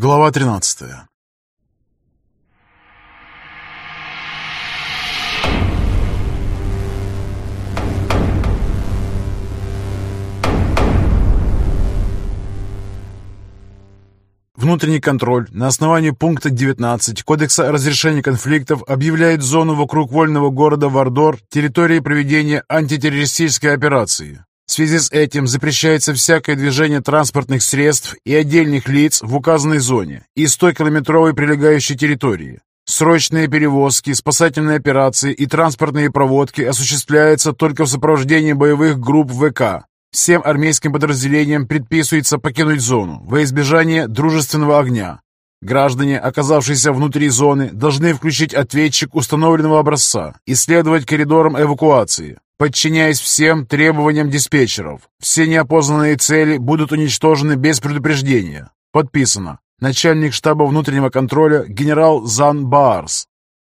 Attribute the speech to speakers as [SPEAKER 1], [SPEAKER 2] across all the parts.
[SPEAKER 1] Глава 13. Внутренний контроль на основании пункта 19 Кодекса разрешения конфликтов объявляет зону вокруг вольного города Вардор территорией проведения антитеррористической операции. В связи с этим запрещается всякое движение транспортных средств и отдельных лиц в указанной зоне и 100-километровой прилегающей территории. Срочные перевозки, спасательные операции и транспортные проводки осуществляются только в сопровождении боевых групп ВК. Всем армейским подразделениям предписывается покинуть зону во избежание дружественного огня. Граждане, оказавшиеся внутри зоны, должны включить ответчик установленного образца и следовать коридорам эвакуации, подчиняясь всем требованиям диспетчеров. Все неопознанные цели будут уничтожены без предупреждения. Подписано. Начальник штаба внутреннего контроля генерал Зан Баарс.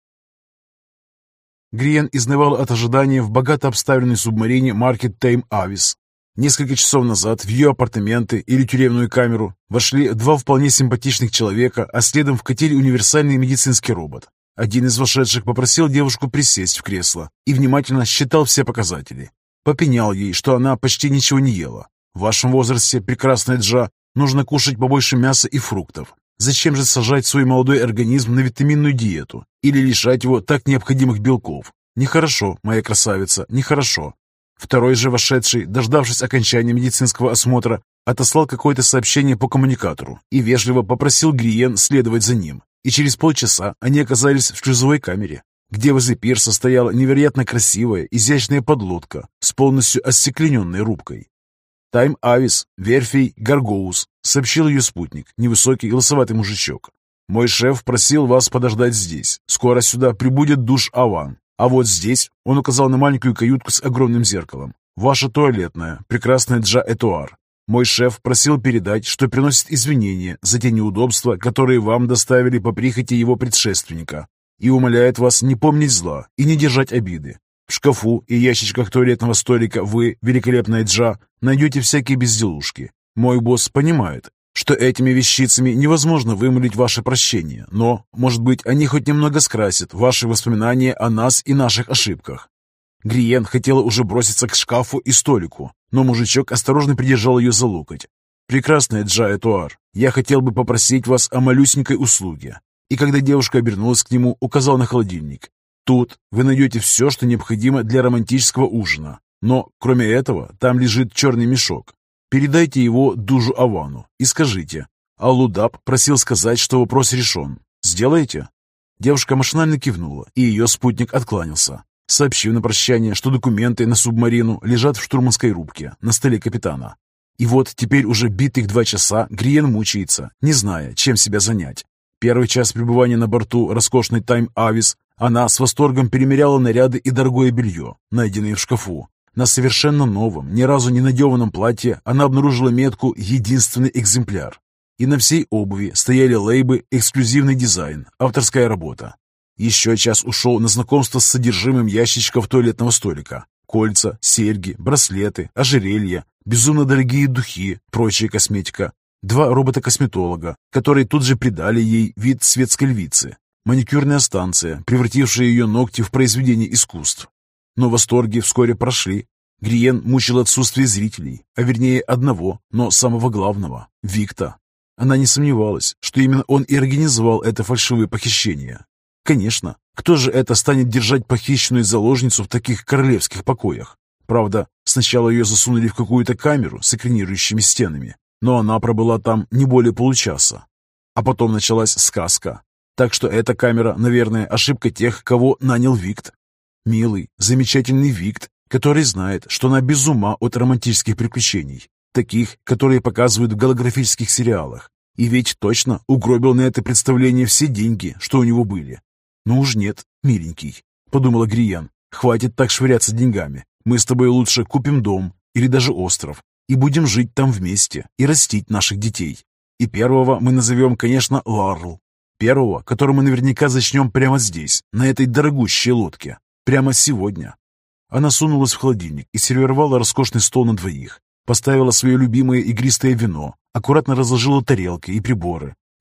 [SPEAKER 1] Гриен изнывал от ожидания в богато обставленной субмарине марки Тейм Авис. Несколько часов назад в ее апартаменты или тюремную камеру вошли два вполне симпатичных человека, а следом вкатили универсальный медицинский робот. Один из вошедших попросил девушку присесть в кресло и внимательно считал все показатели. Попенял ей, что она почти ничего не ела. В вашем возрасте, прекрасная Джа, нужно кушать побольше мяса и фруктов. Зачем же сажать свой молодой организм на витаминную диету или лишать его так необходимых белков? Нехорошо, моя красавица, нехорошо. Второй же вошедший, дождавшись окончания медицинского осмотра, отослал какое-то сообщение по коммуникатору и вежливо попросил Гриен следовать за ним. И через полчаса они оказались в шлюзовой камере, где возле пирса стояла невероятно красивая, изящная подлодка с полностью остеклененной рубкой. «Тайм Авис, верфей Гаргоус», — сообщил ее спутник, невысокий лысоватый мужичок. «Мой шеф просил вас подождать здесь. Скоро сюда прибудет душ Аван. А вот здесь, — он указал на маленькую каютку с огромным зеркалом, — ваша туалетная, прекрасная Джа Этуар. Мой шеф просил передать, что приносит извинения за те неудобства, которые вам доставили по прихоти его предшественника, и умоляет вас не помнить зла и не держать обиды. В шкафу и ящичках туалетного столика вы, великолепная Джа, найдете всякие безделушки. Мой босс понимает, что этими вещицами невозможно вымолить ваше прощение, но, может быть, они хоть немного скрасят ваши воспоминания о нас и наших ошибках». Гриен хотела уже броситься к шкафу и столику, но мужичок осторожно придержал ее за локоть. «Прекрасная Джа Этуар, я хотел бы попросить вас о малюсенькой услуге». И когда девушка обернулась к нему, указал на холодильник. «Тут вы найдете все, что необходимо для романтического ужина, но, кроме этого, там лежит черный мешок. Передайте его Дужу Авану и скажите: Аллудаб просил сказать, что вопрос решен. Сделаете?» Девушка машинально кивнула, и ее спутник откланялся, сообщив на прощание, что документы на субмарину лежат в штурманской рубке на столе капитана. И вот теперь уже битых 2 часа Гриен мучается, не зная, чем себя занять. Первый час пребывания на борту роскошной Тайм Авис она с восторгом перемеряла наряды и дорогое белье, найденные в шкафу. На совершенно новом, ни разу не надеванном платье она обнаружила метку «Единственный экземпляр». И на всей обуви стояли лейбы «Эксклюзивный дизайн», «Авторская работа». Еще час ушел на знакомство с содержимым ящичков туалетного столика. Кольца, серьги, браслеты, ожерелья, безумно дорогие духи, прочая косметика. 2 робота-косметолога, которые тут же придали ей вид светской львицы. Маникюрная станция, превратившая ее ногти в произведение искусств. Но восторги вскоре прошли. Гриен мучил отсутствие зрителей, а вернее одного, но самого главного — Викта. Она не сомневалась, что именно он и организовал это фальшивое похищение. Конечно, кто же это станет держать похищенную заложницу в таких королевских покоях? Правда, сначала ее засунули в какую-то камеру с экранирующими стенами, но она пробыла там не более получаса. А потом началась сказка. Так что эта камера, наверное, ошибка тех, кого нанял Викт. Милый, замечательный Викт, который знает, что она без ума от романтических приключений, таких, которые показывают в голографических сериалах, и ведь точно угробил на это представление все деньги, что у него были. «Ну уж нет, миленький», — подумала Гриен, — «хватит так швыряться деньгами. Мы с тобой лучше купим дом или даже остров и будем жить там вместе и растить наших детей. И первого мы назовем, конечно, Ларл. Первого, которого мы наверняка зачнем прямо здесь, на этой дорогущей лодке. Прямо сегодня». Она сунулась в холодильник и сервировала роскошный стол на 2. Поставила свое любимое игристое вино, аккуратно разложила тарелки и приборы,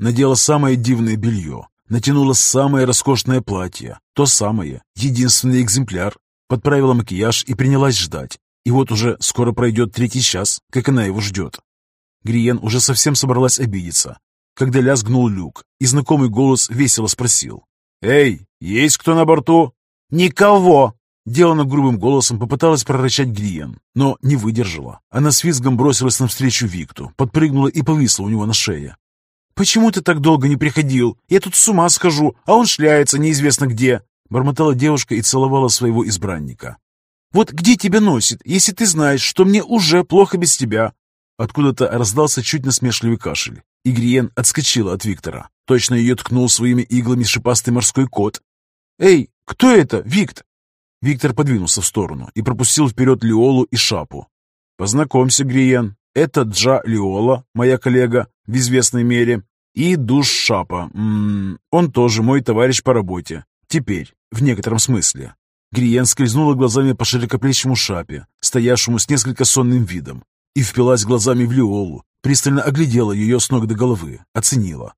[SPEAKER 1] надела самое дивное белье, натянула самое роскошное платье, то самое, единственный экземпляр, подправила макияж и принялась ждать. И вот уже скоро пройдет 3-й час, как она его ждет. Гриен уже совсем собралась обидеться, когда лязгнул люк, и знакомый голос весело спросил: «Эй, есть кто на борту?» «Никого!» Делано грубым голосом попыталась прорычать Гриен, но не выдержала. Она с визгом бросилась навстречу Викту, подпрыгнула и повисла у него на шее. «Почему ты так долго не приходил? Я тут с ума схожу, а он шляется неизвестно где!» Бормотала девушка и целовала своего избранника. «Вот где тебя носит, если ты знаешь, что мне уже плохо без тебя?» Откуда-то раздался чуть насмешливый кашель, и Гриен отскочила от Виктора. Точно ее ткнул своими иглами шипастый морской кот. «Эй, кто это, Викт?» Виктор подвинулся в сторону и пропустил вперед Лиолу и Шапу. «Познакомься, Гриен, это Джа Лиола, моя коллега в известной мере, и Душ Шапа. Он тоже мой товарищ по работе. Теперь, в некотором смысле». Гриен скользнула глазами по широкоплечему Шапе, стоявшему с несколько сонным видом, и впилась глазами в Лиолу, пристально оглядела ее с ног до головы, оценила.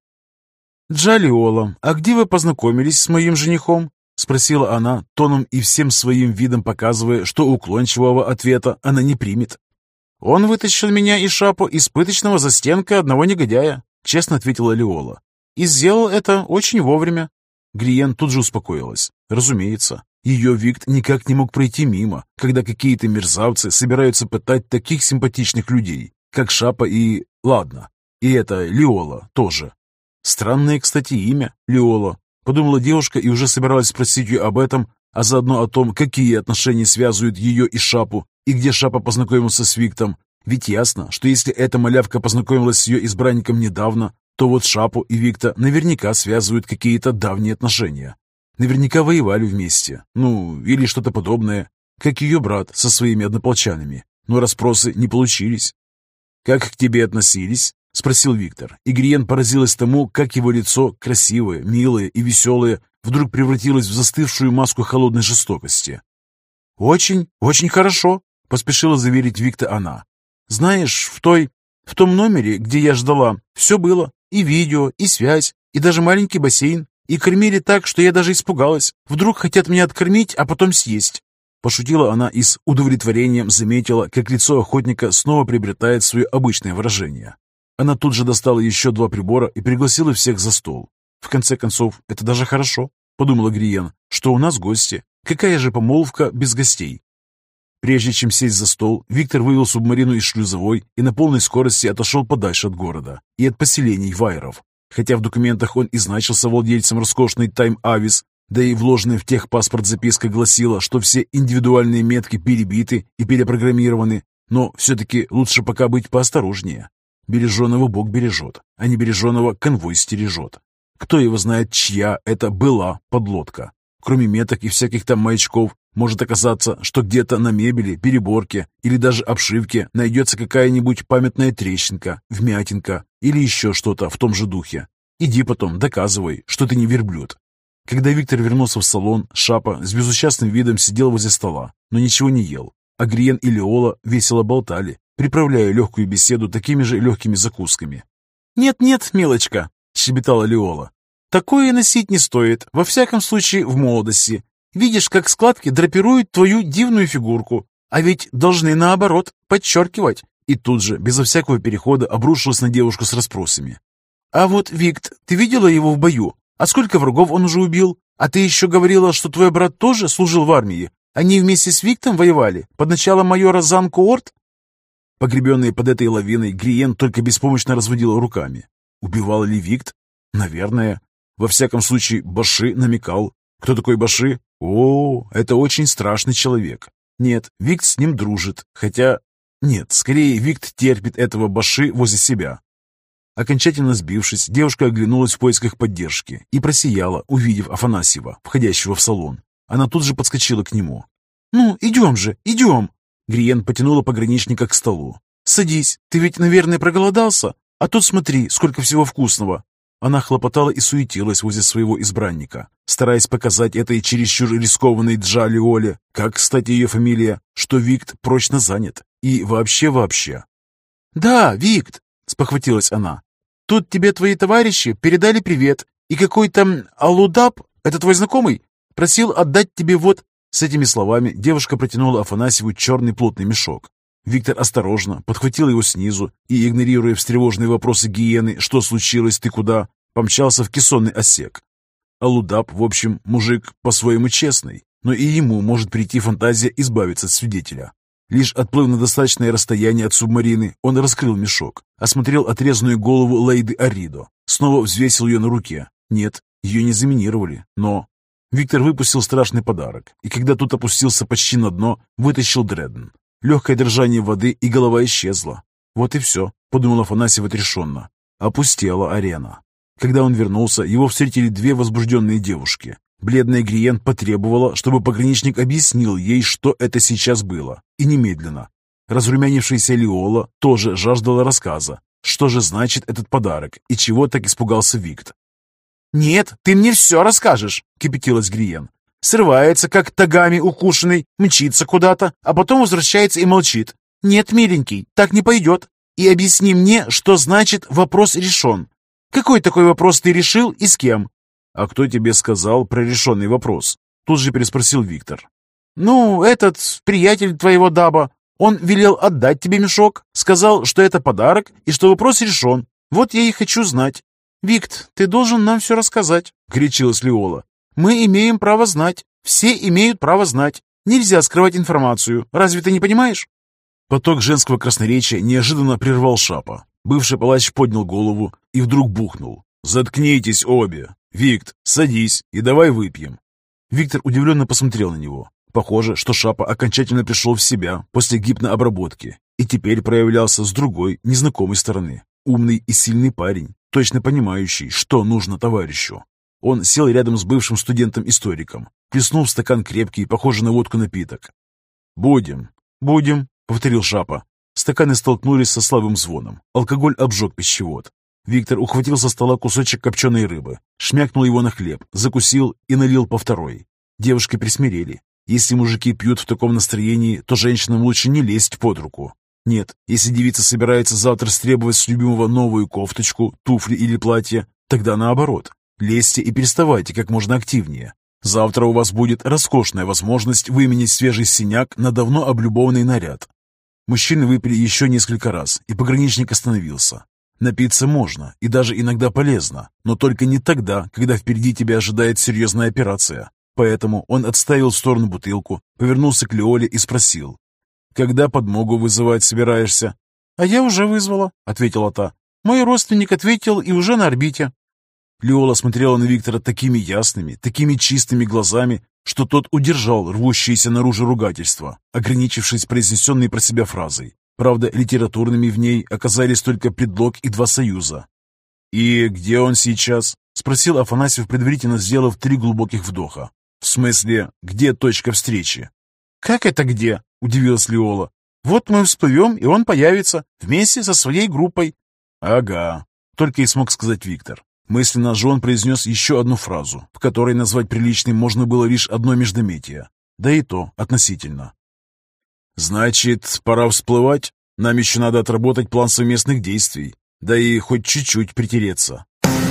[SPEAKER 1] «Джа Лиола, а где вы познакомились с моим женихом?» — спросила она, тоном и всем своим видом показывая, что уклончивого ответа она не примет. «Он вытащил меня и Шапу из пыточного застенка одного негодяя», — честно ответила Лиола. «И сделал это очень вовремя». Гриен тут же успокоилась. Разумеется, ее Викт никак не мог пройти мимо, когда какие-то мерзавцы собираются пытать таких симпатичных людей, как Шапа и... Ладно, и это Лиола тоже. Странное, кстати, имя Лиола. Подумала девушка и уже собиралась спросить ее об этом, а заодно о том, какие отношения связывают ее и Шапу, и где Шапа познакомился с Виктом. Ведь ясно, что если эта малявка познакомилась с ее избранником недавно, то вот Шапу и Викта наверняка связывают какие-то давние отношения. Наверняка воевали вместе, или что-то подобное, как ее брат со своими однополчанами. Но расспросы не получились. «Как к тебе относились?» — спросил Виктор, и Гриен поразилась тому, как его лицо, красивое, милое и веселое, вдруг превратилось в застывшую маску холодной жестокости. «Очень, очень хорошо», — поспешила заверить Викта она. «Знаешь, в том номере, где я ждала, все было, и видео, и связь, и даже маленький бассейн, и кормили так, что я даже испугалась. Вдруг хотят меня откормить, а потом съесть». Пошутила она и с удовлетворением заметила, как лицо охотника снова приобретает свое обычное выражение. Она тут же достала еще 2 прибора и пригласила всех за стол. «В конце концов, это даже хорошо», — подумала Гриен, — «что у нас гости. Какая же помолвка без гостей?» Прежде чем сесть за стол, Виктор вывел субмарину из шлюзовой и на полной скорости отошел подальше от города и от поселений вайеров. Хотя в документах он и значился владельцем роскошной Time Avis, да и вложенная в техпаспорт записка гласила, что все индивидуальные метки перебиты и перепрограммированы, но все-таки лучше пока быть поосторожнее. Береженого Бог бережет, а не береженого конвой стережет. Кто его знает, чья это была подлодка. Кроме меток и всяких там маячков, может оказаться, что где-то на мебели, переборке или даже обшивке найдется какая-нибудь памятная трещинка, вмятинка или еще что-то в том же духе. Иди потом, доказывай, что ты не верблюд. Когда Виктор вернулся в салон, Шапа с безучастным видом сидел возле стола, но ничего не ел, а Гриен и Лиола весело болтали, приправляя легкую беседу такими же легкими закусками. «Нет-нет, милочка», — щебетала Лиола, — «такое носить не стоит, во всяком случае в молодости. Видишь, как складки драпируют твою дивную фигурку, а ведь должны наоборот подчеркивать». И тут же, безо всякого перехода, обрушилась на девушку с расспросами. «А вот, Викт, ты видела его в бою? А сколько врагов он уже убил? А ты еще говорила, что твой брат тоже служил в армии? Они вместе с Виктом воевали под началом майора Занкуорт?» Погребенный под этой лавиной, Гриен только беспомощно разводила руками. Убивал ли Викт? Наверное. Во всяком случае, Баши намекал. Кто такой Баши? О, это очень страшный человек. Нет, Викт с ним дружит, хотя... Нет, скорее Викт терпит этого Баши возле себя. Окончательно сбившись, девушка оглянулась в поисках поддержки и просияла, увидев Афанасьева, входящего в салон. Она тут же подскочила к нему. «Ну, идем же, идем!» Гриен потянула пограничника к столу. «Садись, ты ведь, наверное, проголодался? А тут смотри, сколько всего вкусного!» Она хлопотала и суетилась возле своего избранника, стараясь показать этой чересчур рискованной Джа Лиоле, как, кстати, ее фамилия, что Викт прочно занят. И вообще. «Да, Викт!» — спохватилась она. Тут тебе твои товарищи передали привет, и какой-то Алудап, это твой знакомый, просил отдать тебе вот...» С этими словами девушка протянула Афанасьеву черный плотный мешок. Виктор осторожно подхватил его снизу и, игнорируя встревоженные вопросы гиены, что случилось, ты куда, помчался в кессонный отсек. Алудап, в общем, мужик по-своему честный, но и ему может прийти фантазия избавиться от свидетеля. Лишь отплыв на достаточное расстояние от субмарины, он раскрыл мешок, осмотрел отрезанную голову Лейды Аридо, снова взвесил ее на руке. Нет, ее не заминировали, но... Виктор выпустил страшный подарок, и когда тут опустился почти на дно, вытащил Дреден. Легкое дрожание воды, и голова исчезла. Вот и все, подумал Афанасьев отрешенно. Опустела арена. Когда он вернулся, его встретили две возбужденные девушки. Бледная Гриен потребовала, чтобы пограничник объяснил ей, что это сейчас было, и немедленно. Разрумянившаяся Лиола тоже жаждала рассказа. Что же значит этот подарок, и чего так испугался Викт? «Нет, ты мне все расскажешь», — кипятилась Гриен. «Срывается, как тагами укушенный, мчится куда-то, а потом возвращается и молчит. Нет, миленький, так не пойдет. И объясни мне, что значит «вопрос решен». Какой такой вопрос ты решил и с кем?» «А кто тебе сказал про решенный вопрос?» Тут же переспросил Виктор. «Ну, этот приятель твоего Даба. Он велел отдать тебе мешок, сказал, что это подарок и что вопрос решен. Вот я и хочу знать». «Викт, ты должен нам все рассказать», — кричилась Лиола. «Мы имеем право знать. Все имеют право знать. Нельзя скрывать информацию. Разве ты не понимаешь?» Поток женского красноречия неожиданно прервал Шапа. Бывший палач поднял голову и вдруг бухнул. «Заткнитесь обе! Викт, садись и давай выпьем!» Виктор удивленно посмотрел на него. Похоже, что Шапа окончательно пришел в себя после гипнообработки и теперь проявлялся с другой, незнакомой стороны. Умный и сильный парень, точно понимающий, что нужно товарищу. Он сел рядом с бывшим студентом-историком, плеснул в стакан крепкий, похожий на водку напиток. «Будем, будем», — повторил Шапа. Стаканы столкнулись со слабым звоном. Алкоголь обжег пищевод. Виктор ухватил со стола кусочек копченой рыбы, шмякнул его на хлеб, закусил и налил по второй. Девушки присмирели. Если мужики пьют в таком настроении, то женщинам лучше не лезть под руку. Нет, если девица собирается завтра стребовать с любимого новую кофточку, туфли или платье, тогда наоборот. Лезьте и переставайте как можно активнее. Завтра у вас будет роскошная возможность выменять свежий синяк на давно облюбованный наряд. Мужчины выпили еще несколько раз, и пограничник остановился. Напиться можно, и даже иногда полезно, но только не тогда, когда впереди тебя ожидает серьезная операция. Поэтому он отставил в сторону бутылку, повернулся к Лиоле и спросил. «Когда подмогу вызывать собираешься?» «А я уже вызвала», — ответила та. «Мой родственник ответил и уже на орбите». Лиола смотрела на Виктора такими ясными, такими чистыми глазами, что тот удержал рвущиеся наружу ругательства, ограничившись произнесенной про себя фразой. Правда, литературными в ней оказались только предлог и два союза. «И где он сейчас?» — спросил Афанасьев, предварительно сделав 3 глубоких вдоха. «В смысле, где точка встречи?» «Как это где?» — удивилась Лиола. «Вот мы всплывем, и он появится, вместе со своей группой». «Ага», — только и смог сказать Виктор. Мысленно же он произнес еще одну фразу, в которой назвать приличным можно было лишь одно междометие. Да и то относительно. «Значит, пора всплывать? Нам еще надо отработать план совместных действий, да и хоть чуть-чуть притереться».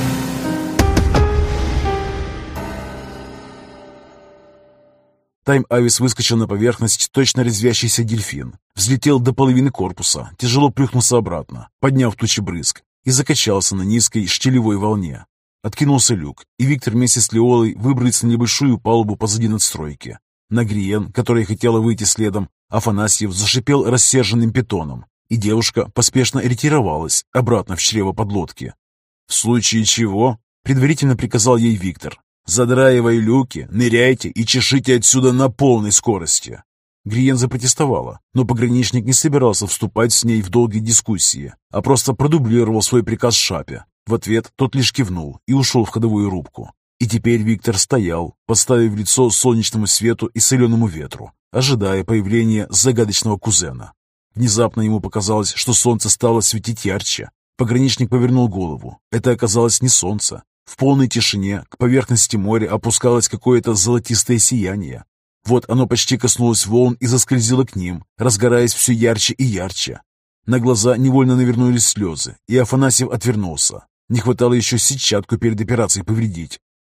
[SPEAKER 1] Тайм-Авис выскочил на поверхность, точно резвящийся дельфин. Взлетел до половины корпуса, тяжело плюхнулся обратно, подняв тучи брызг, и закачался на низкой штилевой волне. Откинулся люк, и Виктор вместе с Лиолой выбрался на небольшую палубу позади надстройки. На Гриен, которая хотела выйти следом, Афанасьев зашипел рассерженным питоном, и девушка поспешно ретировалась обратно в чрево подлодки. «В случае чего?» — предварительно приказал ей Виктор. «Задраивай люки, ныряйте и чешите отсюда на полной скорости». Гриен запротестовала, но пограничник не собирался вступать с ней в долгие дискуссии, а просто продублировал свой приказ Шапе. В ответ тот лишь кивнул и ушел в ходовую рубку. И теперь Виктор стоял, подставив лицо солнечному свету и соленому ветру, ожидая появления загадочного кузена. Внезапно ему показалось, что солнце стало светить ярче. Пограничник повернул голову. Это оказалось не солнце. В полной тишине к поверхности моря опускалось какое-то золотистое сияние. Вот оно почти коснулось волн и заскользило к ним, разгораясь все ярче и ярче. На глаза невольно навернулись слезы, и Афанасьев отвернулся. Не хватало еще сетчатку перед операцией повредить.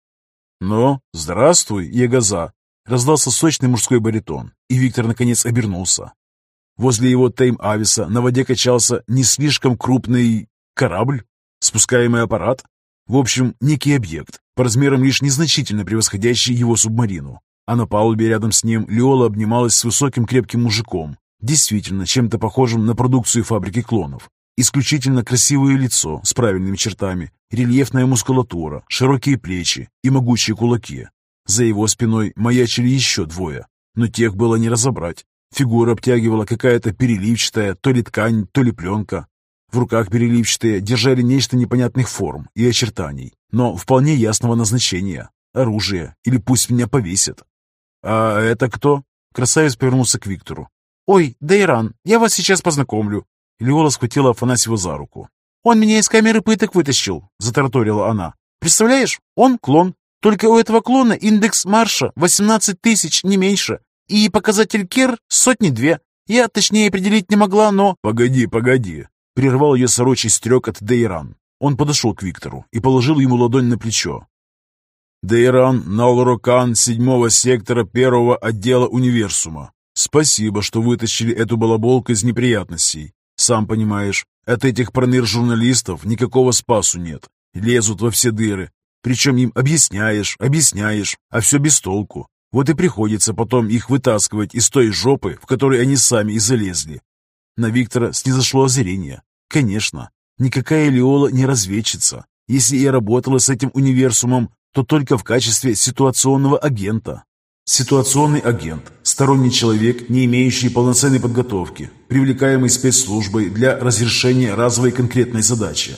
[SPEAKER 1] «Ну, здравствуй, ягоза!» — раздался сочный мужской баритон, и Виктор наконец обернулся. Возле его Тейм-Ависа на воде качался не слишком крупный корабль, спускаемый аппарат. В общем, некий объект, по размерам лишь незначительно превосходящий его субмарину. А на палубе рядом с ним Лиола обнималась с высоким крепким мужиком, действительно чем-то похожим на продукцию фабрики клонов. Исключительно красивое лицо с правильными чертами, рельефная мускулатура, широкие плечи и могучие кулаки. За его спиной маячили еще двое, но тех было не разобрать. Фигура обтягивала какая-то переливчатая, то ли ткань, то ли пленка. В руках переливчатые держали нечто непонятных форм и очертаний, но вполне ясного назначения. Оружие, или пусть меня повесят. «А это кто?» Красавец повернулся к Виктору. «Ой, Дейран, я вас сейчас познакомлю». Лиола схватила Афанасьева за руку. «Он меня из камеры пыток вытащил», — затараторила она. «Представляешь, он клон. Только у этого клона индекс Марша 18 тысяч, не меньше. И показатель Кер 102. Я точнее определить не могла, но...» «Погоди, погоди», — прервал ее сорочий стрекот Дейран. Он подошел к Виктору и положил ему ладонь на плечо. «Дейран Налрокан 7-го сектора 1-го отдела Универсума. Спасибо, что вытащили эту балаболку из неприятностей. Сам понимаешь, от этих проныр-журналистов никакого спасу нет. Лезут во все дыры. Причем им объясняешь, а все без толку. Вот и приходится потом их вытаскивать из той жопы, в которой они сами и залезли». На Виктора снизошло озарение. Конечно, никакая Лиола не разведчица. Если я работала с этим универсумом, то только в качестве ситуационного агента. Ситуационный агент – сторонний человек, не имеющий полноценной подготовки, привлекаемый спецслужбой для разрешения разовой конкретной задачи.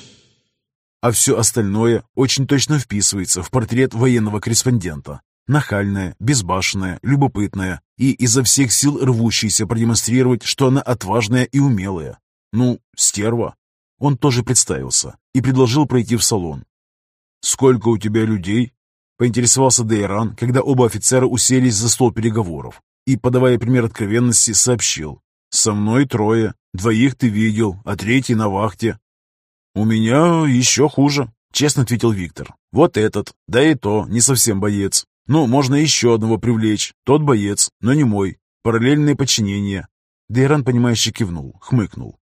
[SPEAKER 1] А все остальное очень точно вписывается в портрет военного корреспондента. Нахальная, безбашенная, любопытная и изо всех сил рвущаяся продемонстрировать, что она отважная и умелая. Ну, стерва. Он тоже представился и предложил пройти в салон. «Сколько у тебя людей?» — поинтересовался Дейран, когда оба офицера уселись за стол переговоров, и, подавая пример откровенности, сообщил. «Со мной 3, 2 ты видел, а 3 на вахте». «У меня еще хуже», — честно ответил Виктор. «Вот этот, да и то, не совсем боец. Ну, можно еще одного привлечь, тот боец, но не мой. Параллельное подчинение». Дейран, понимающе кивнул, хмыкнул.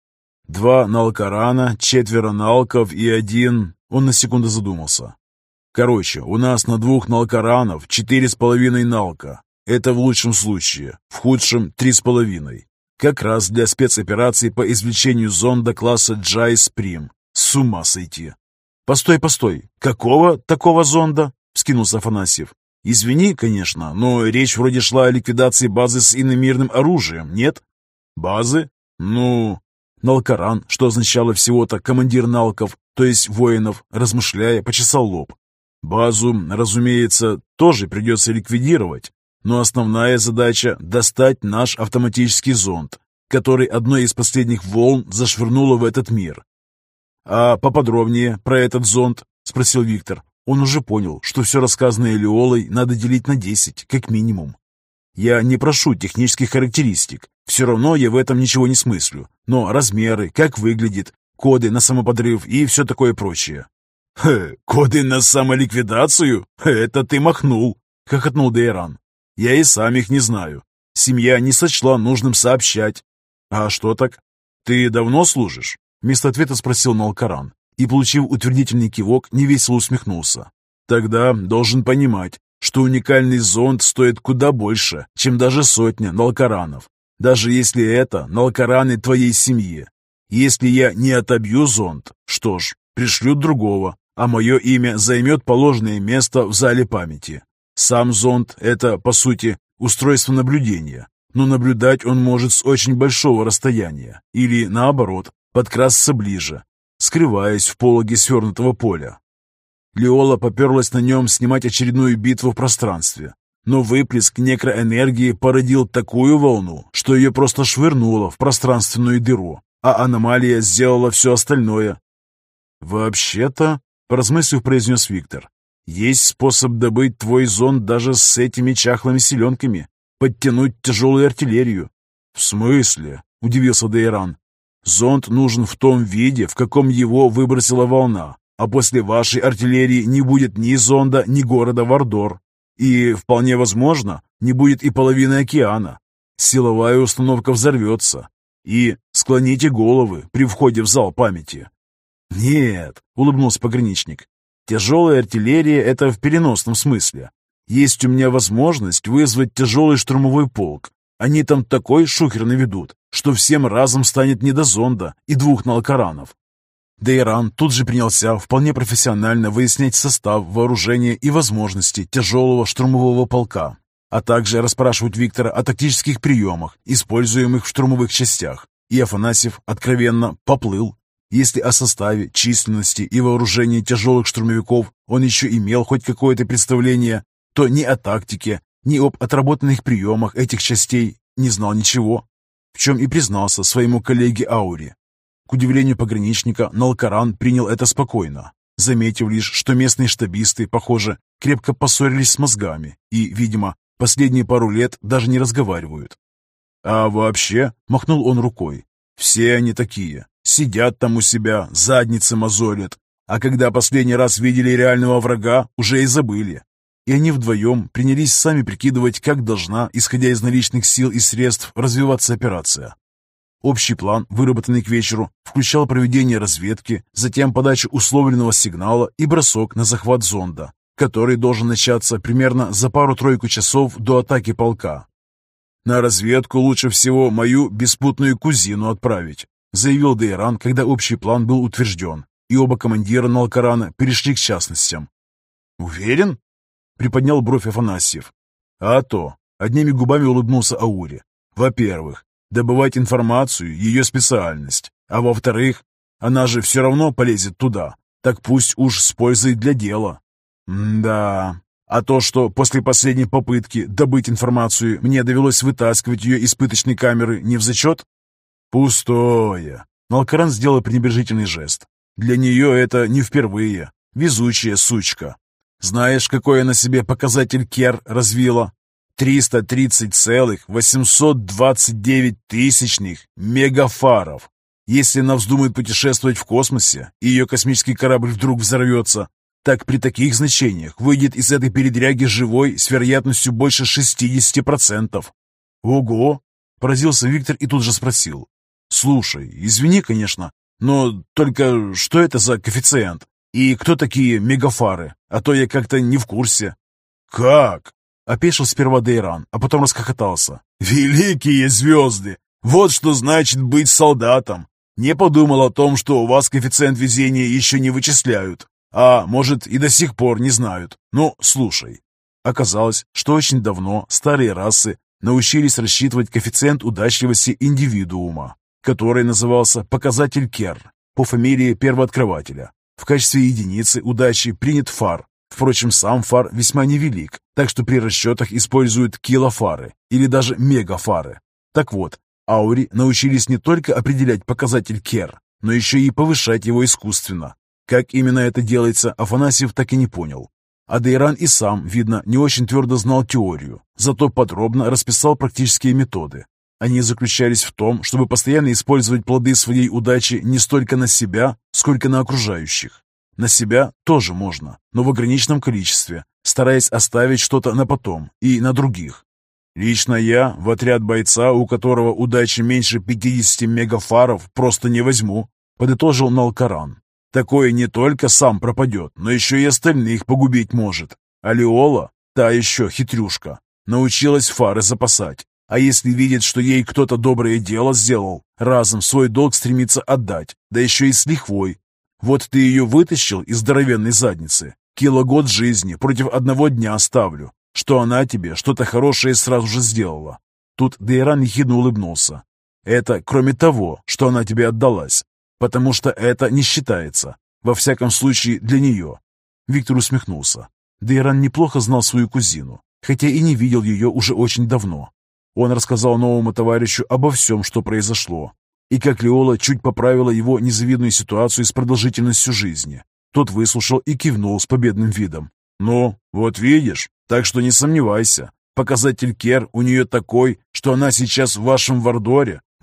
[SPEAKER 1] 2 налкарана, 4 налков и 1... Он на секунду задумался. «Короче, у нас на 2 налкаранов 4,5 налка. Это в лучшем случае, в худшем 3,5. Как раз для спецопераций по извлечению зонда класса Джайс Прим. С ума сойти!» «Постой, постой! Какого такого зонда?» — вскинулся Афанасьев. «Извини, конечно, но речь вроде шла о ликвидации базы с иномирным оружием, нет?» «Базы? Ну...» Налкаран, что означало всего-то командир налков, то есть воинов, размышляя, почесал лоб. «Базу, разумеется, тоже придется ликвидировать, но основная задача — достать наш автоматический зонд, который одной из последних волн зашвырнуло в этот мир». «А поподробнее про этот зонд?» — спросил Виктор. Он уже понял, что все рассказанное Лиолой надо делить на 10, как минимум. «Я не прошу технических характеристик, все равно я в этом ничего не смыслю, но размеры, как выглядит, коды на самоподрыв и все такое прочее». «Коды на самоликвидацию? Это ты махнул!» — хохотнул Дейран. «Я и сам их не знаю. Семья не сочла нужным сообщать». «А что так? Ты давно служишь?» — вместо ответа спросил Налкаран и, получив утвердительный кивок, невесело усмехнулся. «Тогда должен понимать, что уникальный зонд стоит куда больше, чем даже 100 налкаранов, даже если это налкараны твоей семьи. Если я не отобью зонд, что ж, пришлют другого, а мое имя займет положенное место в зале памяти. Сам зонд — это, по сути, устройство наблюдения, но наблюдать он может с очень большого расстояния или, наоборот, подкрасться ближе, скрываясь в пологе свернутого поля. Лиола поперлась на нем снимать очередную битву в пространстве, но выплеск некроэнергии породил такую волну, что ее просто швырнуло в пространственную дыру, а аномалия сделала все остальное. «Вообще-то», — поразмыслив, произнес Виктор, «есть способ добыть твой зонд даже с этими чахлыми селенками, подтянуть тяжелую артиллерию». «В смысле?» — удивился Дейран. Зонд нужен в том виде, в каком его выбросила волна, а после вашей артиллерии не будет ни зонда, ни города Вардор. И, вполне возможно, не будет и половины океана. Силовая установка взорвется. И склоните головы при входе в зал памяти. «Нет», — улыбнулся пограничник, — «тяжелая артиллерия — это в переносном смысле. Есть у меня возможность вызвать тяжелый штурмовой полк. Они там такой шухер наведут, что всем разом станет не до зонда и 2 налкаранов». Дейран тут же принялся вполне профессионально выяснять состав, вооружение и возможности тяжелого штурмового полка, а также расспрашивать Виктора о тактических приемах, используемых в штурмовых частях. И Афанасьев откровенно поплыл. Если о составе, численности и вооружении тяжелых штурмовиков он еще имел хоть какое-то представление, то ни о тактике, ни об отработанных приемах этих частей не знал ничего, в чем и признался своему коллеге Аури. К удивлению пограничника, Налкаран принял это спокойно, заметив лишь, что местные штабисты, похоже, крепко поссорились с мозгами и, видимо, последние пару лет даже не разговаривают. «А вообще», — махнул он рукой, — «все они такие, сидят там у себя, задницы мозолят, а когда последний раз видели реального врага, уже и забыли». И они вдвоем принялись сами прикидывать, как должна, исходя из наличных сил и средств, развиваться операция. Общий план, выработанный к вечеру, включал проведение разведки, затем подачу условленного сигнала и бросок на захват зонда, который должен начаться примерно за пару-тройку часов до атаки полка. «На разведку лучше всего мою беспутную кузину отправить», заявил Дейран, когда общий план был утвержден, и оба командира Налкарана перешли к частностям. «Уверен?» — приподнял бровь Афанасьев. «А то!» — одними губами улыбнулся Аури. «Во-первых, добывать информацию — ее специальность, а во-вторых, она же все равно полезет туда, так пусть уж с пользой для дела». «Да, а то, что после последней попытки добыть информацию мне довелось вытаскивать ее из пыточной камеры, не в зачет?» «Пустое!» — Налкаран сделал пренебрежительный жест. «Для нее это не впервые. Везучая сучка. Знаешь, какой она себе показатель Кер развила? 330,829 мегафаров. Если она вздумает путешествовать в космосе, и ее космический корабль вдруг взорвется, так при таких значениях выйдет из этой передряги живой с вероятностью больше 60%. «Ого!» — поразился Виктор и тут же спросил. «Слушай, извини, конечно, но только что это за коэффициент? И кто такие мегафары? А то я как-то не в курсе». «Как?» — опешил сперва Дейран, а потом расхохотался. «Великие звезды! Вот что значит быть солдатом! Не подумал о том, что у вас коэффициент везения еще не вычисляют. А может, и до сих пор не знают. Ну, слушай». Оказалось, что очень давно старые расы научились рассчитывать коэффициент удачливости индивидуума, который назывался показатель Кер по фамилии первооткрывателя. В качестве единицы удачи принят фар. Впрочем, сам фар весьма невелик, так что при расчетах используют килофары или даже мегафары. Так вот, аури научились не только определять показатель Кер, но еще и повышать его искусственно. Как именно это делается, Афанасьев так и не понял. А Дейран и сам, видно, не очень твердо знал теорию, зато подробно расписал практические методы. Они заключались в том, чтобы постоянно использовать плоды своей удачи не столько на себя, сколько на окружающих. На себя тоже можно, но в ограниченном количестве, стараясь оставить что-то на потом и на других. «Лично я в отряд бойца, у которого удачи меньше 50 мегафаров, просто не возьму», — подытожил Налкаран. «Такое не только сам пропадет, но еще и остальных погубить может. А Леола, та еще хитрюшка, научилась фары запасать. А если видит, что ей кто-то доброе дело сделал, разом свой долг стремится отдать, да еще и с лихвой. Вот ты ее вытащил из здоровенной задницы, килогод жизни против 1 дня оставлю, что она тебе что-то хорошее сразу же сделала». Тут Дейран ехидно улыбнулся. «Это кроме того, что она тебе отдалась, потому что это не считается, во всяком случае для нее». Виктор усмехнулся. Дейран неплохо знал свою кузину, хотя и не видел ее уже очень давно. Он рассказал новому товарищу обо всем, что произошло, и как Леола чуть поправила его незавидную ситуацию с продолжительностью жизни. Тот выслушал и кивнул с победным видом. «Ну, вот видишь, так что не сомневайся. Показатель Кер у нее такой, что она сейчас в вашем Вардоре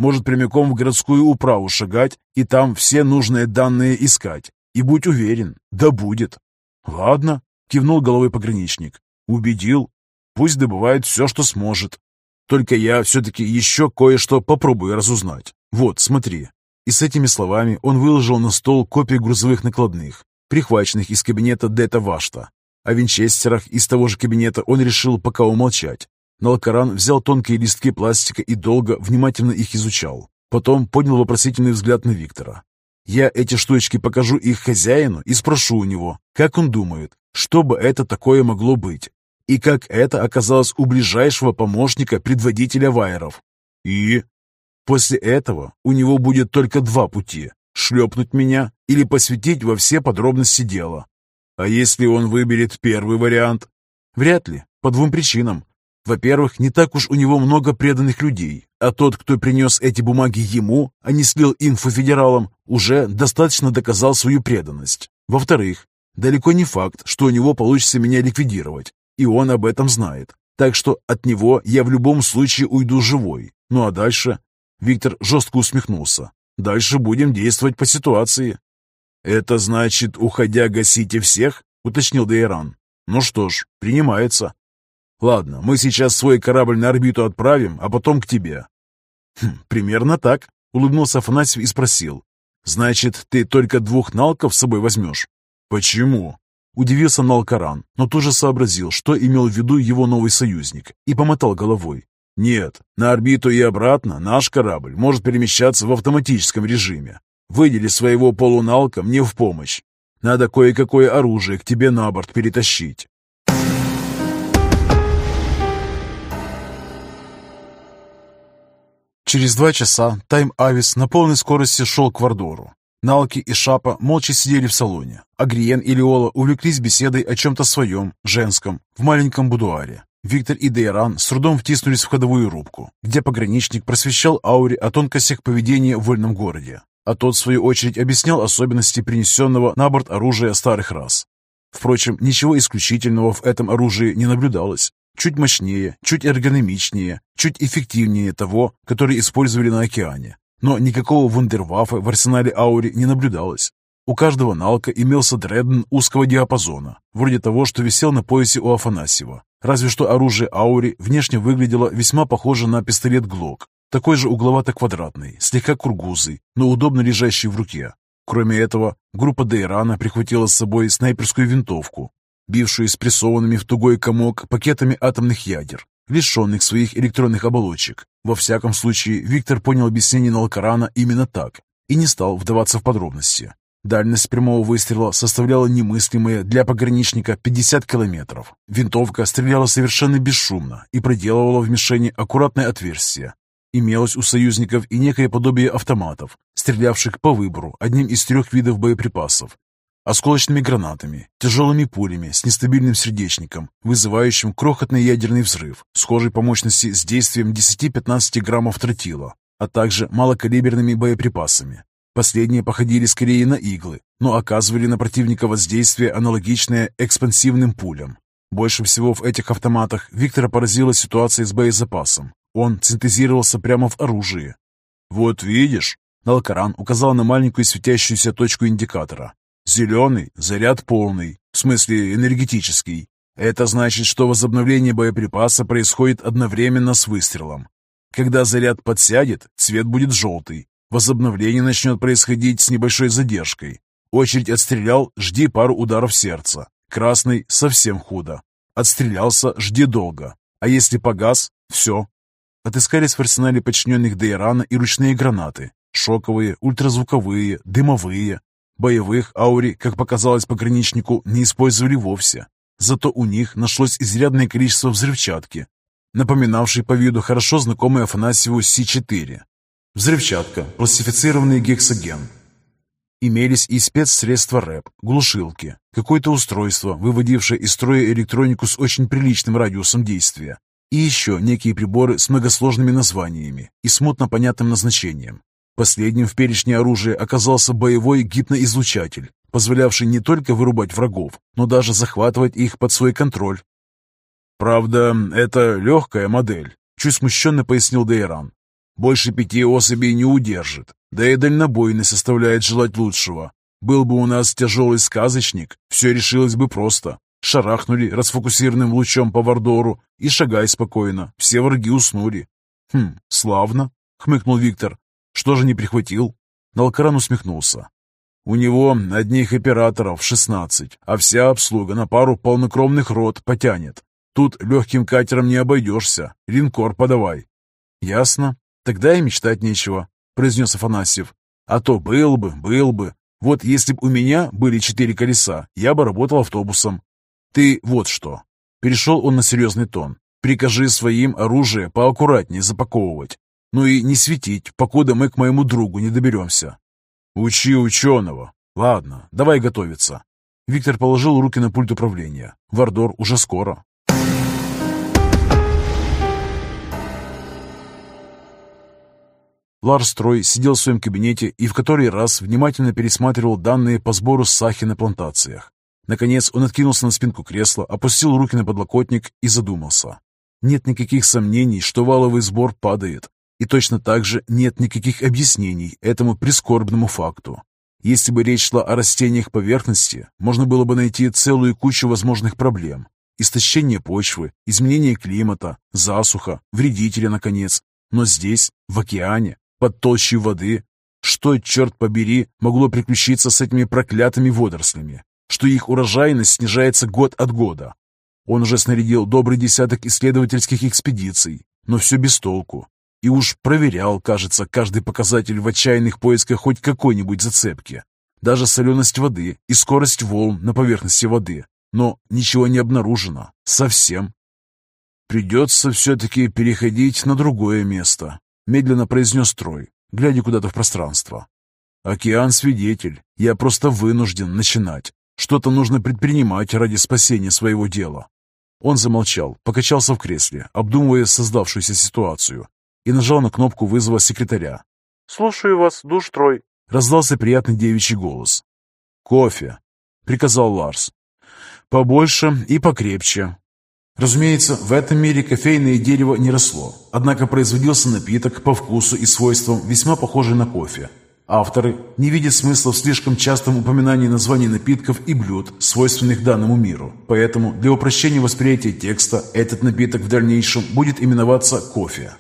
[SPEAKER 1] Может прямиком в городскую управу шагать и там все нужные данные искать. И будь уверен, да будет. Ладно, кивнул головой пограничник. Убедил. Пусть добывает все, что сможет. Только я все-таки еще кое-что попробую разузнать. Вот, смотри». И с этими словами он выложил на стол копии грузовых накладных, прихваченных из кабинета Дета Вашта. О винчестерах из того же кабинета он решил пока умолчать. Налкаран взял тонкие листки пластика и долго, внимательно их изучал. Потом поднял вопросительный взгляд на Виктора. «Я эти штучки покажу их хозяину и спрошу у него, как он думает, что бы это такое могло быть, и как это оказалось у ближайшего помощника предводителя вайеров. И после этого у него будет только два пути – шлепнуть меня или посвятить во все подробности дела. А если он выберет первый вариант? Вряд ли, по двум причинам. Во-первых, не так уж у него много преданных людей, а тот, кто принес эти бумаги ему, а не слил инфу федералам, уже достаточно доказал свою преданность. Во-вторых, далеко не факт, что у него получится меня ликвидировать, и он об этом знает. Так что от него я в любом случае уйду живой. Ну а дальше? Виктор жестко усмехнулся. Дальше будем действовать по ситуации. «Это значит, уходя, гасите всех?» — уточнил Дейран. «Ну что ж, принимается. Ладно, мы сейчас свой корабль на орбиту отправим, а потом к тебе». «Примерно так», — улыбнулся Афанасьев и спросил. «Значит, ты только двух налков с собой возьмешь?» «Почему?» — удивился Налкаран, но тут же сообразил, что имел в виду его новый союзник, и помотал головой. «Нет, на орбиту и обратно наш корабль может перемещаться в автоматическом режиме. Выдели своего полуналка мне в помощь. Надо кое-какое оружие к тебе на борт перетащить». Через 2 часа Тайм-Авис на полной скорости шел к Вардору. Налки и Шапа молча сидели в салоне, а Гриен и Лиола увлеклись беседой о чем-то своем, женском, в маленьком будуаре. Виктор и Дейран с трудом втиснулись в ходовую рубку, где пограничник просвещал Ауре о тонкостях поведения в вольном городе, а тот, в свою очередь, объяснял особенности принесенного на борт оружия старых рас. Впрочем, ничего исключительного в этом оружии не наблюдалось. Чуть мощнее, чуть эргономичнее, чуть эффективнее того, который использовали на океане. Но никакого вундерваффе в арсенале Аури не наблюдалось. У каждого налка имелся дредн узкого диапазона, вроде того, что висел на поясе у Афанасьева. Разве что оружие Аури внешне выглядело весьма похоже на пистолет Глок, такой же угловато-квадратный, слегка кургузый, но удобно лежащий в руке. Кроме этого, группа Дейрана прихватила с собой снайперскую винтовку, бившую спрессованными в тугой комок пакетами атомных ядер, лишенных своих электронных оболочек. Во всяком случае, Виктор понял объяснение Налкарана именно так и не стал вдаваться в подробности. Дальность прямого выстрела составляла немыслимые для пограничника 50 километров. Винтовка стреляла совершенно бесшумно и проделывала в мишени аккуратное отверстие. Имелось у союзников и некое подобие автоматов, стрелявших по выбору одним из 3 видов боеприпасов. Осколочными гранатами, тяжелыми пулями с нестабильным сердечником, вызывающим крохотный ядерный взрыв, схожий по мощности с действием 10-15 граммов тротила, а также малокалиберными боеприпасами. Последние походили скорее на иглы, но оказывали на противника воздействие, аналогичное экспансивным пулям. Больше всего в этих автоматах Виктора поразила ситуация с боезапасом. Он синтезировался прямо в оружии. «Вот видишь», — Налкаран указал на маленькую светящуюся точку индикатора. «Зеленый — заряд полный, в смысле энергетический. Это значит, что возобновление боеприпаса происходит одновременно с выстрелом. Когда заряд подсядет, цвет будет желтый. Возобновление начнет происходить с небольшой задержкой. Очередь отстрелял — жди пару ударов сердца. Красный — совсем худо. Отстрелялся — жди долго. А если погас — все». Отыскались в арсенале подчиненных Дейрана и ручные гранаты. Шоковые, ультразвуковые, дымовые. Боевых Аури, как показалось пограничнику, не использовали вовсе. Зато у них нашлось изрядное количество взрывчатки, напоминавшей по виду хорошо знакомый Афанасьеву С-4. Взрывчатка, пластифицированный гексоген. Имелись и спецсредства РЭП, глушилки, какое-то устройство, выводившее из строя электронику с очень приличным радиусом действия, и еще некие приборы с многосложными названиями и смутно понятным назначением. Последним в перечне оружия оказался боевой гипноизлучатель, позволявший не только вырубать врагов, но даже захватывать их под свой контроль. «Правда, это легкая модель», — чуть смущенно пояснил Дейран. Больше 5 особей не удержит. Да и дальнобойность составляет желать лучшего. Был бы у нас тяжелый сказочник, все решилось бы просто. Шарахнули расфокусированным лучом по Вардору и шагай спокойно, все враги уснули. Славно, хмыкнул Виктор. Что же не прихватил? Налкаран усмехнулся. У него одних операторов 16, а вся обслуга на пару полнокровных рот потянет. Тут легким катером не обойдешься, линкор подавай. Ясно, тогда и мечтать нечего, произнес Афанасьев. А то был бы. Вот если бы у меня были 4 колеса, я бы работал автобусом. Ты вот что. Перешел он на серьезный тон. Прикажи своим оружие поаккуратнее запаковывать. Ну и не светить, покуда мы к моему другу не доберемся. Учи ученого. Ладно, давай готовиться. Виктор положил руки на пульт управления. Вардор уже скоро. Ларс Трой сидел в своем кабинете и в который раз внимательно пересматривал данные по сбору сахи на плантациях. Наконец он откинулся на спинку кресла, опустил руки на подлокотник и задумался. Нет никаких сомнений, что валовый сбор падает, и точно так же нет никаких объяснений этому прискорбному факту. Если бы речь шла о растениях поверхности, можно было бы найти целую кучу возможных проблем. Истощение почвы, изменение климата, засуха, вредители, наконец. Но здесь, в океане, под толщей воды, что, черт побери, могло приключиться с этими проклятыми водорослями? Что их урожайность снижается год от года. Он уже снарядил добрый десяток исследовательских экспедиций, но все без толку. И уж проверял, кажется, каждый показатель в отчаянных поисках хоть какой-нибудь зацепки. Даже соленость воды и скорость волн на поверхности воды. Но ничего не обнаружено. Совсем. «Придется все-таки переходить на другое место», — медленно произнес Трой, глядя куда-то в пространство. «Океан свидетель. Я просто вынужден начинать. Что-то нужно предпринимать ради спасения своего дела». Он замолчал, покачался в кресле, обдумывая создавшуюся ситуацию, и нажал на кнопку вызова секретаря.
[SPEAKER 2] «Слушаю вас, душ Трой»,
[SPEAKER 1] — раздался приятный девичий голос. «Кофе», — приказал Ларс. «Побольше и покрепче». Разумеется, в этом мире кофейное дерево не росло, однако производился напиток по вкусу и свойствам, весьма похожий на кофе. Авторы не видят смысла в слишком частом упоминании названий напитков и блюд, свойственных данному миру, поэтому для упрощения восприятия текста этот напиток в дальнейшем будет именоваться кофе.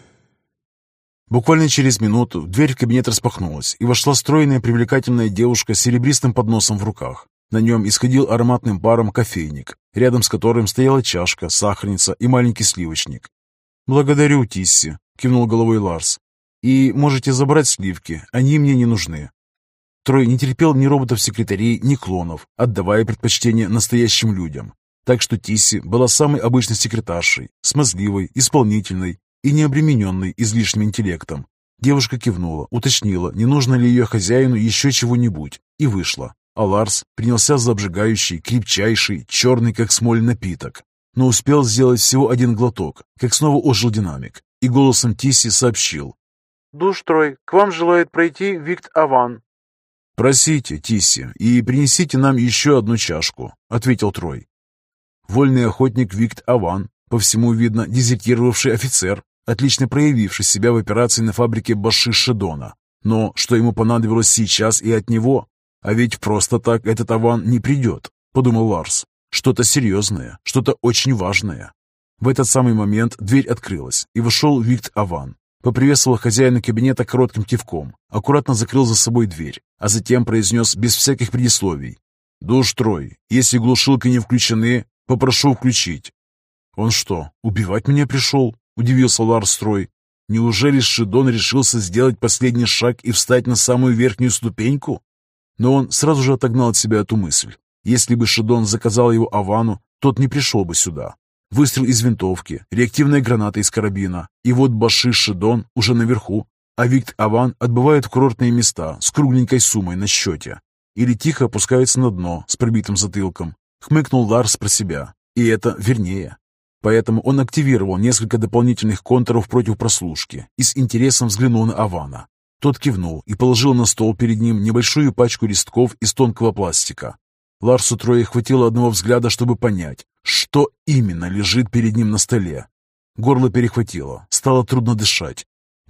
[SPEAKER 1] Буквально через минуту дверь в кабинет распахнулась, и вошла стройная привлекательная девушка с серебристым подносом в руках. На нем исходил ароматным паром кофейник, рядом с которым стояла чашка, сахарница и маленький сливочник. «Благодарю, Тисси», — кивнул головой Ларс. «И можете забрать сливки, они мне не нужны». Трой не терпел ни роботов-секретарей, ни клонов, отдавая предпочтение настоящим людям. Так что Тисси была самой обычной секретаршей, смазливой, исполнительной и не обремененной излишним интеллектом. Девушка кивнула, уточнила, не нужно ли ее хозяину еще чего-нибудь, и вышла. А Ларс принялся за обжигающий, крепчайший, черный как смоль напиток. Но успел сделать всего один глоток, как снова ожил динамик, и голосом Тисси сообщил.
[SPEAKER 2] «Душ Трой, к вам желает пройти Викт Аван».
[SPEAKER 1] «Просите, Тисси, и принесите нам еще одну чашку», — ответил Трой. Вольный охотник Викт Аван, по всему видно дезертировавший офицер, отлично проявивший себя в операции на фабрике Баши Шедона. Но что ему понадобилось сейчас и от него? А ведь просто так этот Аван не придет, подумал Ларс. Что-то серьезное, что-то очень важное. В этот самый момент дверь открылась, и вошел Викт Аван. Поприветствовал хозяина кабинета коротким кивком, аккуратно закрыл за собой дверь, а затем произнес без всяких предисловий. «Душ Трой, если глушилки не включены, попрошу включить». «Он что, убивать меня пришел?» — удивился Ларс Трой. «Неужели Шедон решился сделать последний шаг и встать на самую верхнюю ступеньку?» Но он сразу же отогнал от себя эту мысль. Если бы Шедон заказал его Авану, тот не пришел бы сюда. Выстрел из винтовки, реактивная граната из карабина, и вот Баши Шедон уже наверху, а Викт Аван отбывает в курортные места с кругленькой суммой на счете. Или тихо опускается на дно с пробитым затылком. Хмыкнул Ларс про себя. И это вернее. Поэтому он активировал несколько дополнительных контуров против прослушки и с интересом взглянул на Авана. Тот кивнул и положил на стол перед ним небольшую пачку листков из тонкого пластика. Ларсу Троя хватило одного взгляда, чтобы понять, что именно лежит перед ним на столе. Горло перехватило, стало трудно дышать.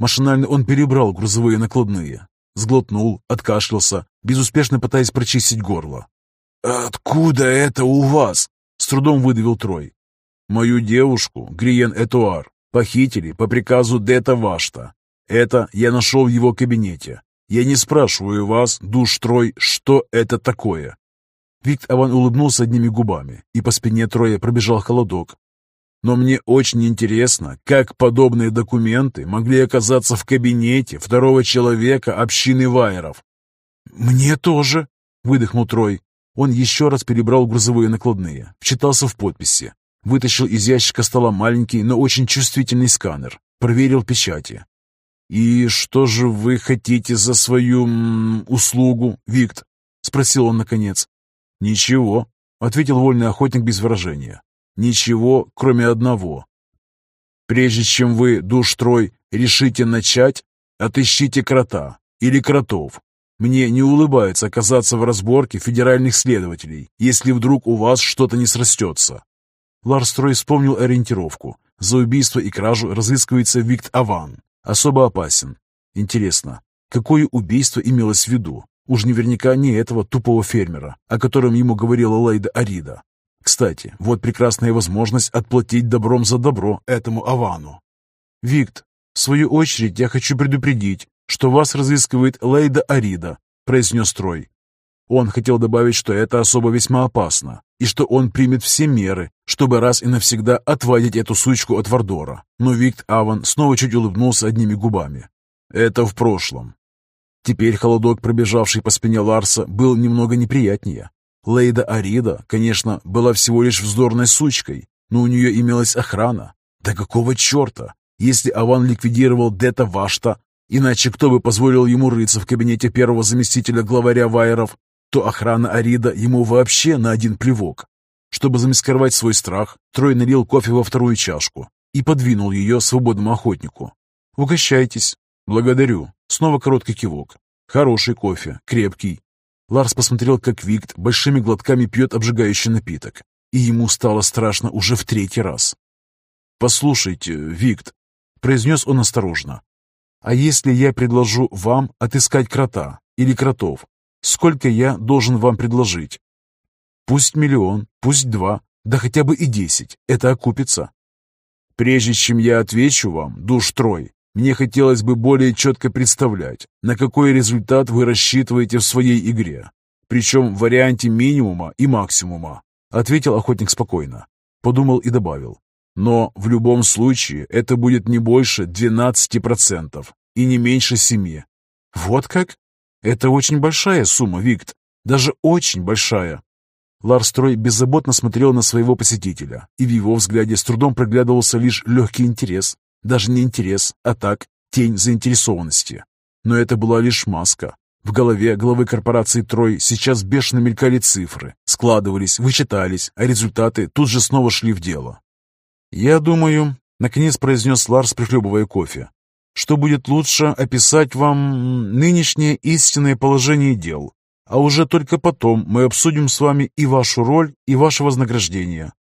[SPEAKER 1] Машинально он перебрал грузовые накладные. Сглотнул, откашлялся, безуспешно пытаясь прочистить горло. «Откуда это у вас?» — с трудом выдавил Трой. «Мою девушку, Гриен Этуар, похитили по приказу Дета Вашта. Это я нашел в его кабинете. Я не спрашиваю вас, душ Трой, что это такое?» Викт Аван улыбнулся одними губами, и по спине Троя пробежал холодок. «Но мне очень интересно, как подобные документы могли оказаться в кабинете второго человека общины вайеров». «Мне тоже», — выдохнул Трой. Он еще раз перебрал грузовые накладные, вчитался в подписи, вытащил из ящика стола маленький, но очень чувствительный сканер, проверил печати. «И что же вы хотите за свою услугу, Викт?» — спросил он наконец. «Ничего», — ответил вольный охотник без выражения. «Ничего, кроме одного. Прежде чем вы, душ Трой, решите начать, отыщите крота или кротов. Мне не улыбается оказаться в разборке федеральных следователей, если вдруг у вас что-то не срастется». Ларс Трой вспомнил ориентировку. За убийство и кражу разыскивается Викт Аван. Особо опасен. Интересно, какое убийство имелось в виду? Уж наверняка не этого тупого фермера, о котором ему говорила Лейда Арида. Кстати, вот прекрасная возможность отплатить добром за добро этому Авану. «Викт, в свою очередь я хочу предупредить, что вас разыскивает Лейда Арида», — произнес Трой. Он хотел добавить, что это особо весьма опасно, и что он примет все меры, чтобы раз и навсегда отвадить эту сучку от Вардора. Но Викт Аван снова чуть улыбнулся одними губами. «Это в прошлом». Теперь холодок, пробежавший по спине Ларса, был немного неприятнее. Лейда Арида, конечно, была всего лишь вздорной сучкой, но у нее имелась охрана. Да какого черта, если Аван ликвидировал Дета Вашта, иначе кто бы позволил ему рыться в кабинете первого заместителя главаря вайеров, то охрана Арида ему вообще на один плевок. Чтобы замаскировать свой страх, Трой налил кофе во вторую чашку и подвинул ее свободному охотнику. «Угощайтесь». «Благодарю». Снова короткий кивок. «Хороший кофе, крепкий». Ларс посмотрел, как Викт большими глотками пьет обжигающий напиток, и ему стало страшно уже в третий раз. «Послушайте, Викт», — произнес он осторожно, «а если я предложу вам отыскать крота или кротов, сколько я должен вам предложить? Пусть 1 миллион, пусть 2, да хотя бы и 10, это окупится». «Прежде чем я отвечу вам, душ Трой, мне хотелось бы более четко представлять, на какой результат вы рассчитываете в своей игре, причем в варианте минимума и максимума», — ответил охотник спокойно. Подумал и добавил. «Но в любом случае это будет не больше 12% и не меньше 7%. «Вот как? Это очень большая сумма, Викт, даже очень большая». Ларс Трой беззаботно смотрел на своего посетителя, и в его взгляде с трудом проглядывался лишь легкий интерес. Даже не интерес, а так, тень заинтересованности. Но это была лишь маска. В голове главы корпорации Трой сейчас бешено мелькали цифры, складывались, вычитались, а результаты тут же снова шли в дело. «Я думаю», — наконец произнес Ларс, прихлебывая кофе, «что будет лучше описать вам нынешнее истинное положение дел, а уже только потом мы обсудим с вами и вашу роль, и ваше вознаграждение».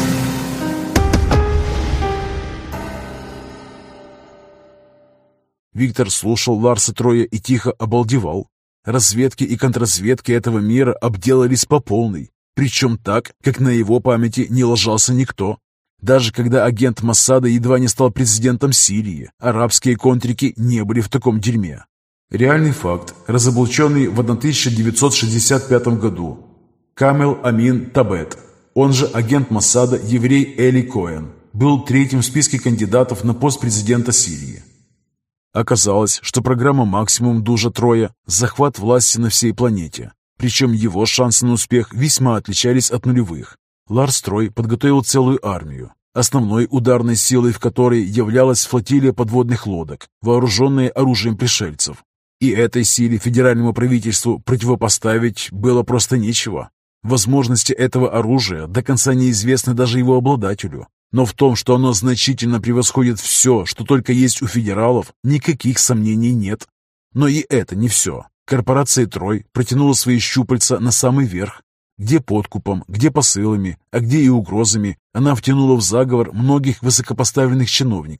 [SPEAKER 1] Виктор слушал Ларса Троя и тихо обалдевал. Разведки и контрразведки этого мира обделались по полной, причем так, как на его памяти не ложался никто. Даже когда агент Моссада едва не стал президентом Сирии, арабские контрики не были в таком дерьме. Реальный факт, разоблаченный в 1965 году. Камел Амин Табет, он же агент Моссада еврей Эли Коэн, был третьим в списке кандидатов на пост президента Сирии. Оказалось, что программа «Максимум» Дужа Троя – захват власти на всей планете. Причем его шансы на успех весьма отличались от нулевых. Ларс Трой подготовил целую армию, основной ударной силой в которой являлась флотилия подводных лодок, вооруженные оружием пришельцев. И этой силе федеральному правительству противопоставить было просто нечего. Возможности этого оружия до конца неизвестны даже его обладателю. Но в том, что оно значительно превосходит все, что только есть у федералов, никаких сомнений нет. Но и это не все. Корпорация Трой протянула свои щупальца на самый верх. Где подкупом, где посылами, а где и угрозами, она втянула в заговор многих высокопоставленных чиновников.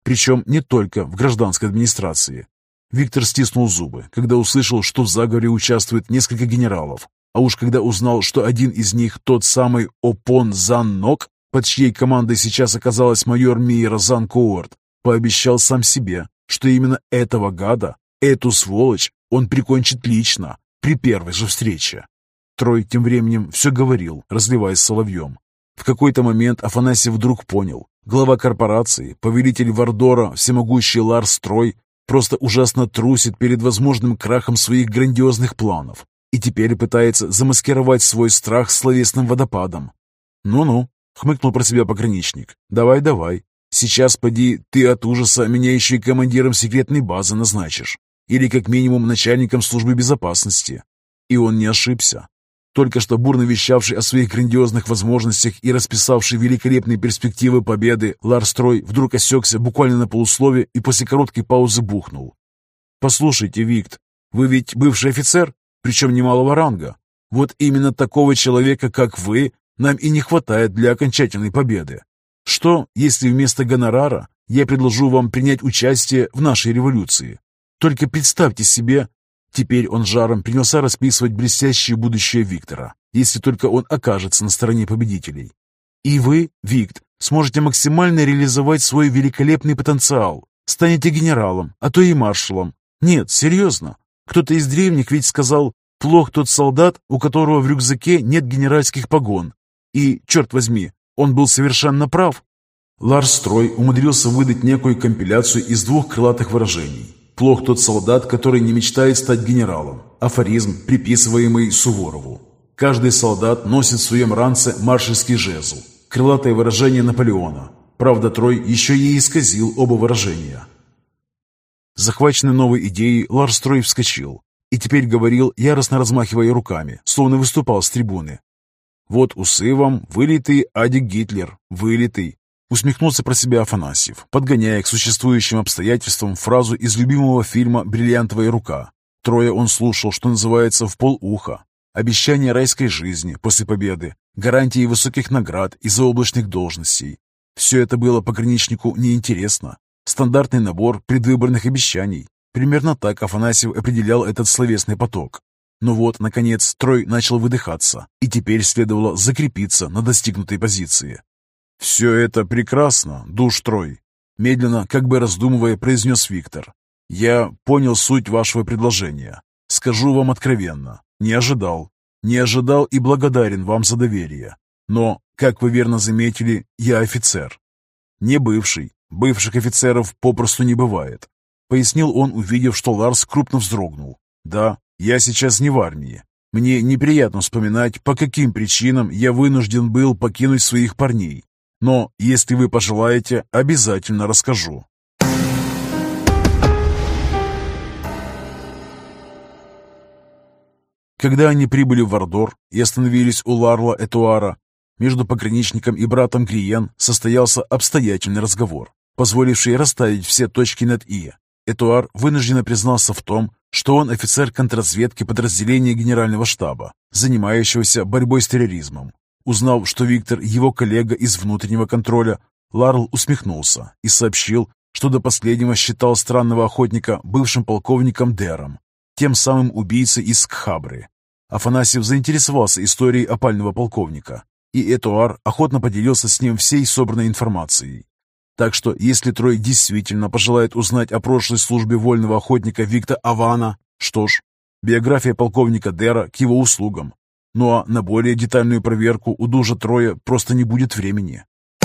[SPEAKER 1] Причем не только в гражданской администрации. Виктор стиснул зубы, когда услышал, что в заговоре участвует несколько генералов. А уж когда узнал, что один из них тот самый Опон Зан Нок, под чьей командой сейчас оказалась майор Миера Зан Коорт, пообещал сам себе, что именно этого гада, эту сволочь, он прикончит лично, при первой же встрече. Трой тем временем все говорил, разливаясь соловьем. В какой-то момент Афанасьев вдруг понял. Глава корпорации, повелитель Вардора, всемогущий Ларс Трой, просто ужасно трусит перед возможным крахом своих грандиозных планов и теперь пытается замаскировать свой страх словесным водопадом. «Ну-ну», — хмыкнул про себя пограничник, — «давай. Сейчас, поди, ты от ужаса меня еще и командиром секретной базы назначишь. Или как минимум начальником службы безопасности». И он не ошибся. Только что бурно вещавший о своих грандиозных возможностях и расписавший великолепные перспективы победы, Ларс Трой вдруг осекся буквально на полуслове и после короткой паузы бухнул. «Послушайте, Викт, вы ведь бывший офицер, причем немалого ранга. Вот именно такого человека, как вы, нам и не хватает для окончательной победы. Что, если вместо гонорара я предложу вам принять участие в нашей революции? Только представьте себе...» Теперь он жаром принялся расписывать блестящее будущее Виктора, если только он окажется на стороне победителей. «И вы, Викт, сможете максимально реализовать свой великолепный потенциал. Станете генералом, а то и маршалом. Нет, серьезно. Кто-то из древних ведь сказал, плох тот солдат, у которого в рюкзаке нет генеральских погон. И, черт возьми, он был совершенно прав». Ларс Трой умудрился выдать некую компиляцию из двух крылатых выражений. «Плох тот солдат, который не мечтает стать генералом». Афоризм, приписываемый Суворову. «Каждый солдат носит в своем ранце маршальский жезл». Крылатое выражение Наполеона. Правда, Трой еще и исказил оба выражения. Захваченный новой идеей, Ларс Трой вскочил и теперь говорил, яростно размахивая руками, словно выступал с трибуны. «Вот усы вам, вылитый Адик Гитлер, вылитый». Усмехнулся про себя Афанасьев, подгоняя к существующим обстоятельствам фразу из любимого фильма «Бриллиантовая рука». Троя он слушал, что называется, в полуха. Обещания райской жизни после победы, гарантии высоких наград и заоблачных должностей. Все это было пограничнику неинтересно. Стандартный набор предвыборных обещаний. Примерно так Афанасьев определял этот словесный поток. Но вот, наконец, Трой начал выдыхаться, и теперь следовало закрепиться на достигнутой позиции. «Все это прекрасно, душ Трой», — медленно, как бы раздумывая, произнес Виктор. «Я понял суть вашего предложения. Скажу вам откровенно, не ожидал и благодарен вам за доверие. Но, как вы верно заметили, я офицер. Не бывший, бывших офицеров попросту не бывает», — пояснил он, увидев, что Ларс крупно вздрогнул. «Да, я сейчас не в армии. Мне неприятно вспоминать, по каким причинам я вынужден был покинуть своих парней. Но, если вы пожелаете, обязательно расскажу». Когда они прибыли в Вардор и остановились у Ларла Этуара, между пограничником и братом Гриен состоялся обстоятельный разговор, позволивший расставить все точки над «и». Этуар вынужденно признался в том, что он офицер контрразведки подразделения Генерального штаба, занимающегося борьбой с терроризмом. Узнав, что Виктор – его коллега из внутреннего контроля, Ларл усмехнулся и сообщил, что до последнего считал странного охотника бывшим полковником Дером, тем самым убийцей из Кхабры. Афанасьев заинтересовался историей опального полковника, и Этуар охотно поделился с ним всей собранной информацией. Так что, если Трой действительно пожелает узнать о прошлой службе вольного охотника Викта Авана, что ж, биография полковника Дера к его услугам. Ну а на более детальную проверку у дужа Троя просто не будет времени.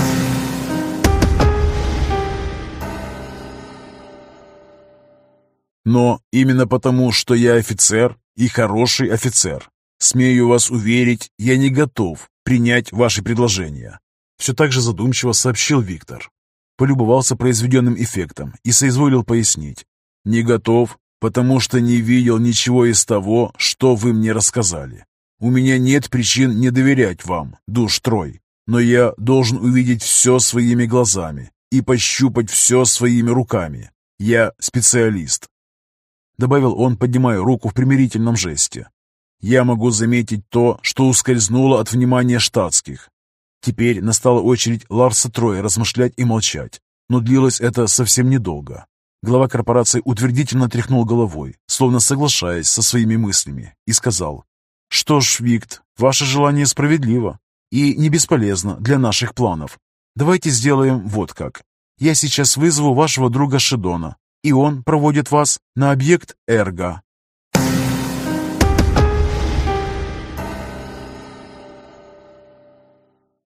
[SPEAKER 1] Но именно потому, что я офицер и хороший офицер, смею вас уверить, я не готов принять ваши предложения. Все так же задумчиво сообщил Виктор. Полюбовался произведенным эффектом и соизволил пояснить. Не готов, потому что не видел ничего из того, что вы мне рассказали. У меня нет причин не доверять вам, душ Трой, но я должен увидеть все своими глазами и пощупать все своими руками. Я специалист», — добавил он, поднимая руку в примирительном жесте. «Я могу заметить то, что ускользнуло от внимания штатских». Теперь настала очередь Ларса Троя размышлять и молчать. Но длилось это совсем недолго. Глава корпорации утвердительно тряхнул головой, словно соглашаясь со своими мыслями, и сказал: «Что ж, Викт, ваше желание справедливо и не бесполезно для наших планов. Давайте сделаем вот как. Я сейчас вызову вашего друга Шедона, и он проводит вас на объект Эрго.